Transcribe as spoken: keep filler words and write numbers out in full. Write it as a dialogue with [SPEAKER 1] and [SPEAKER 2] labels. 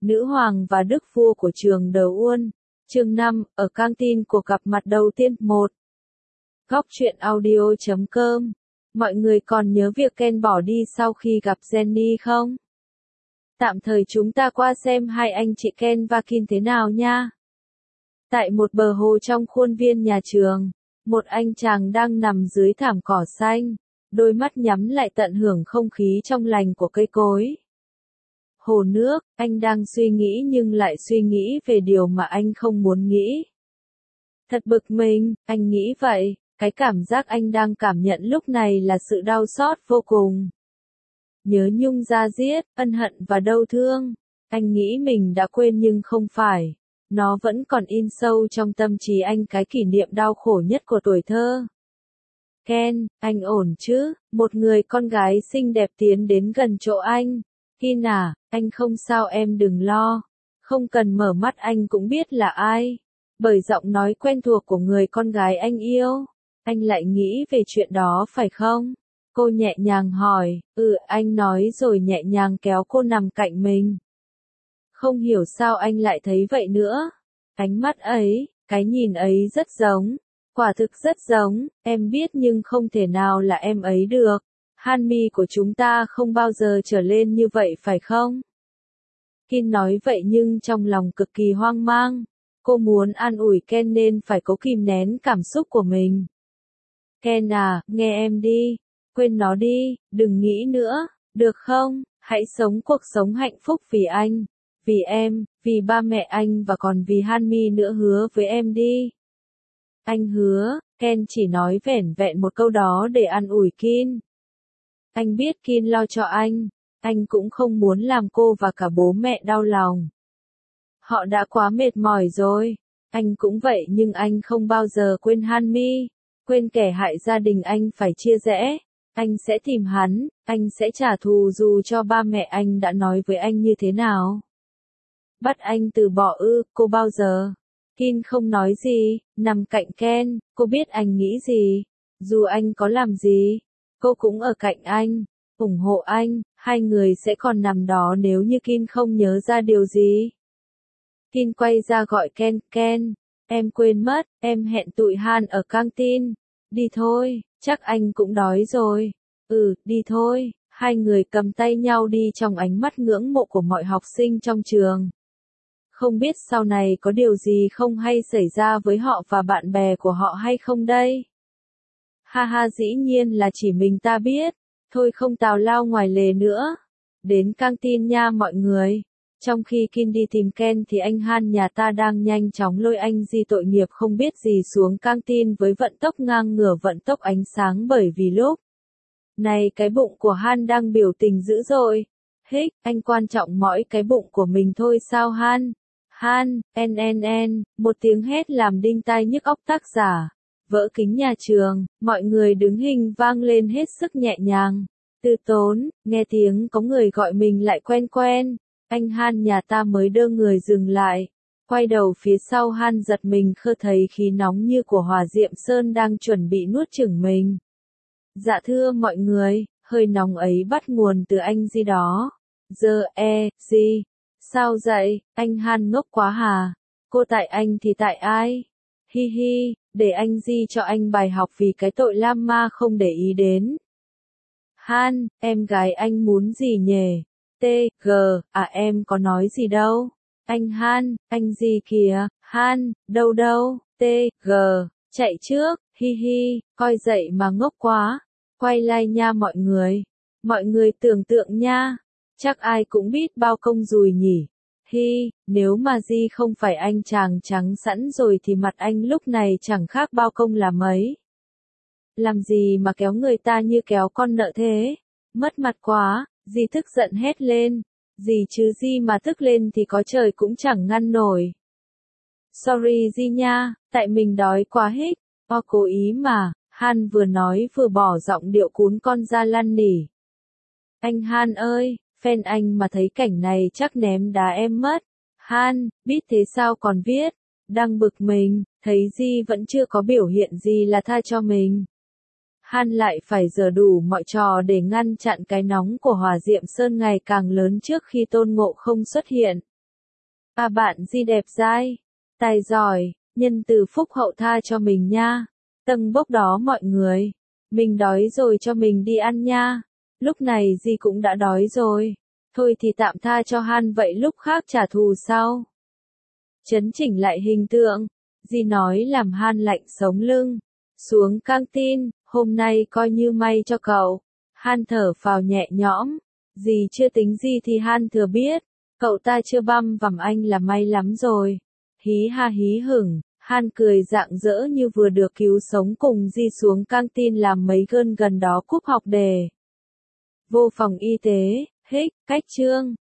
[SPEAKER 1] Nữ hoàng và đức vua của trường Đờ Uôn. Chương năm, ở căng tin cuộc gặp mặt đầu tiên. một. Góc truyện audio chấm com. Mọi người còn nhớ việc Ken bỏ đi sau khi gặp Jenny không? Tạm thời chúng ta qua xem hai anh chị Ken và Kin thế nào nha. Tại một bờ hồ trong khuôn viên nhà trường, một anh chàng đang nằm dưới thảm cỏ xanh, đôi mắt nhắm lại tận hưởng không khí trong lành của cây cối. Hồ nước, anh đang suy nghĩ nhưng lại suy nghĩ về điều mà anh không muốn nghĩ. Thật bực mình, anh nghĩ vậy, cái cảm giác anh đang cảm nhận lúc này là sự đau xót vô cùng. Nhớ nhung da diết, ân hận và đau thương. Anh nghĩ mình đã quên nhưng không phải. Nó vẫn còn in sâu trong tâm trí anh cái kỷ niệm đau khổ nhất của tuổi thơ. Ken, anh ổn chứ? Một người con gái xinh đẹp tiến đến gần chỗ anh. Kin à, anh không sao em đừng lo. Không cần mở mắt anh cũng biết là ai. Bởi giọng nói quen thuộc của người con gái anh yêu. Anh lại nghĩ về chuyện đó phải không? Cô nhẹ nhàng hỏi, ừ anh nói rồi nhẹ nhàng kéo cô nằm cạnh mình. Không hiểu sao anh lại thấy vậy nữa. Ánh mắt ấy, cái nhìn ấy rất giống. Quả thực rất giống, em biết nhưng không thể nào là em ấy được. Hanmi của chúng ta không bao giờ trở lên như vậy phải không? Kin nói vậy nhưng trong lòng cực kỳ hoang mang. Cô muốn an ủi Ken nên phải cố kìm nén cảm xúc của mình. Ken à, nghe em đi. Quên nó đi, đừng nghĩ nữa, được không? Hãy sống cuộc sống hạnh phúc vì anh, vì em, vì ba mẹ anh và còn vì Hanmi nữa, hứa với em đi. Anh hứa, Ken chỉ nói vẻn vẹn một câu đó để an ủi Kin. Anh biết Kin lo cho anh, anh cũng không muốn làm cô và cả bố mẹ đau lòng. Họ đã quá mệt mỏi rồi, anh cũng vậy nhưng anh không bao giờ quên Hanmi, quên kẻ hại gia đình anh phải chia rẽ. Anh sẽ tìm hắn, anh sẽ trả thù dù cho ba mẹ anh đã nói với anh như thế nào. Bắt anh từ bỏ ư, cô bao giờ? Kin không nói gì, nằm cạnh Ken, cô biết anh nghĩ gì. Dù anh có làm gì, cô cũng ở cạnh anh, ủng hộ anh, hai người sẽ còn nằm đó nếu như Kin không nhớ ra điều gì. Kin quay ra gọi Ken, Ken, em quên mất, em hẹn tụi Han ở căng tin. Đi thôi. Chắc anh cũng đói rồi. Ừ, đi thôi. Hai người cầm tay nhau đi trong ánh mắt ngưỡng mộ của mọi học sinh trong trường. Không biết sau này có điều gì không hay xảy ra với họ và bạn bè của họ hay không đây? Ha ha, dĩ nhiên là chỉ mình ta biết. Thôi không tào lao ngoài lề nữa. Đến căng tin nha mọi người. Trong khi Kin đi tìm Ken thì anh Han nhà ta đang nhanh chóng lôi anh Di tội nghiệp không biết gì xuống căng tin với vận tốc ngang ngửa vận tốc ánh sáng, bởi vì lúc này cái bụng của Han đang biểu tình dữ dội. Hích, anh quan trọng mỗi cái bụng của mình thôi sao Han? Han, en en en, một tiếng hét làm đinh tai nhức óc tác giả. Vỡ kính nhà trường, mọi người đứng hình vang lên hết sức nhẹ nhàng. Từ tốn, nghe tiếng có người gọi mình lại quen quen. Anh Han nhà ta mới đơ người dừng lại. Quay đầu phía sau Han giật mình khơ thấy khí nóng như của hỏa diệm sơn đang chuẩn bị nuốt chửng mình. Dạ thưa mọi người, hơi nóng ấy bắt nguồn từ anh gì đó. Giờ e, gì? Sao vậy, anh Han ngốc quá hà? Cô tại anh thì tại ai? Hi hi, để anh Di cho anh bài học vì cái tội lam ma không để ý đến. Han, em gái anh muốn gì nhỉ? T, G, à em có nói gì đâu. Anh Han, anh gì kìa, Han, đâu đâu, T, G, chạy trước, hi hi, coi dậy mà ngốc quá. Quay like nha mọi người. Mọi người tưởng tượng nha. Chắc ai cũng biết bao công dùi nhỉ. Hi, nếu mà Di không phải anh chàng trắng sẵn rồi thì mặt anh lúc này chẳng khác bao công là mấy. Làm gì mà kéo người ta như kéo con nợ thế? Mất mặt quá. Di tức giận hét lên. Gì chứ Di mà tức lên thì có trời cũng chẳng ngăn nổi. Sorry Di nha, tại mình đói quá hích. O cố ý mà, Han vừa nói vừa bỏ giọng điệu cún con ra lăn nỉ. Anh Han ơi, fan anh mà thấy cảnh này chắc ném đá em mất. Han, biết thế sao còn viết. Đang bực mình, thấy Di vẫn chưa có biểu hiện gì là tha cho mình. Han lại phải giở đủ mọi trò để ngăn chặn cái nóng của hỏa diệm sơn ngày càng lớn trước khi Tôn Ngộ Không xuất hiện. À bạn Di đẹp dai, tài giỏi, nhân từ phúc hậu tha cho mình nha. Tầng bốc đó mọi người. Mình đói rồi cho mình đi ăn nha. Lúc này Di cũng đã đói rồi. Thôi thì tạm tha cho Han vậy lúc khác trả thù sau. Chấn chỉnh lại hình tượng. Di nói làm Han lạnh sống lưng. Xuống căng tin, hôm nay coi như may cho cậu. Han thở phào nhẹ nhõm. Dì chưa tính gì thì Han thừa biết. Cậu ta chưa băm vằm anh là may lắm rồi. Hí ha hí hửng, Han cười rạng rỡ như vừa được cứu sống cùng Di xuống căng tin làm mấy gơn gần đó cúp học đề. Vô phòng y tế, hích, cách chương.